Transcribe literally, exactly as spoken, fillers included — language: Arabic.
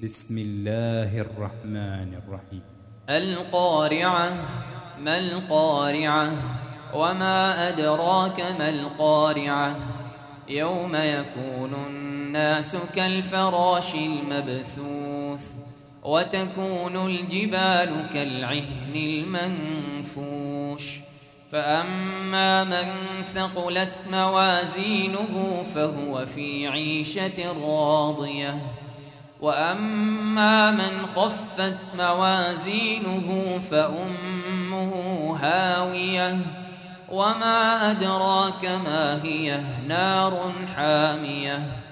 بسم الله الرحمن الرحيم. القارعة. ما القارعة؟ وما أدراك ما القارعة؟ يوم يكون الناس كالفراش المبثوث وتكون الجبال كالعهن المنفوش فأما من ثقلت موازينه فهو في عيشة راضية وأما من خفت موازينه فأمه هاوية وما أدراك ما هي نار حامية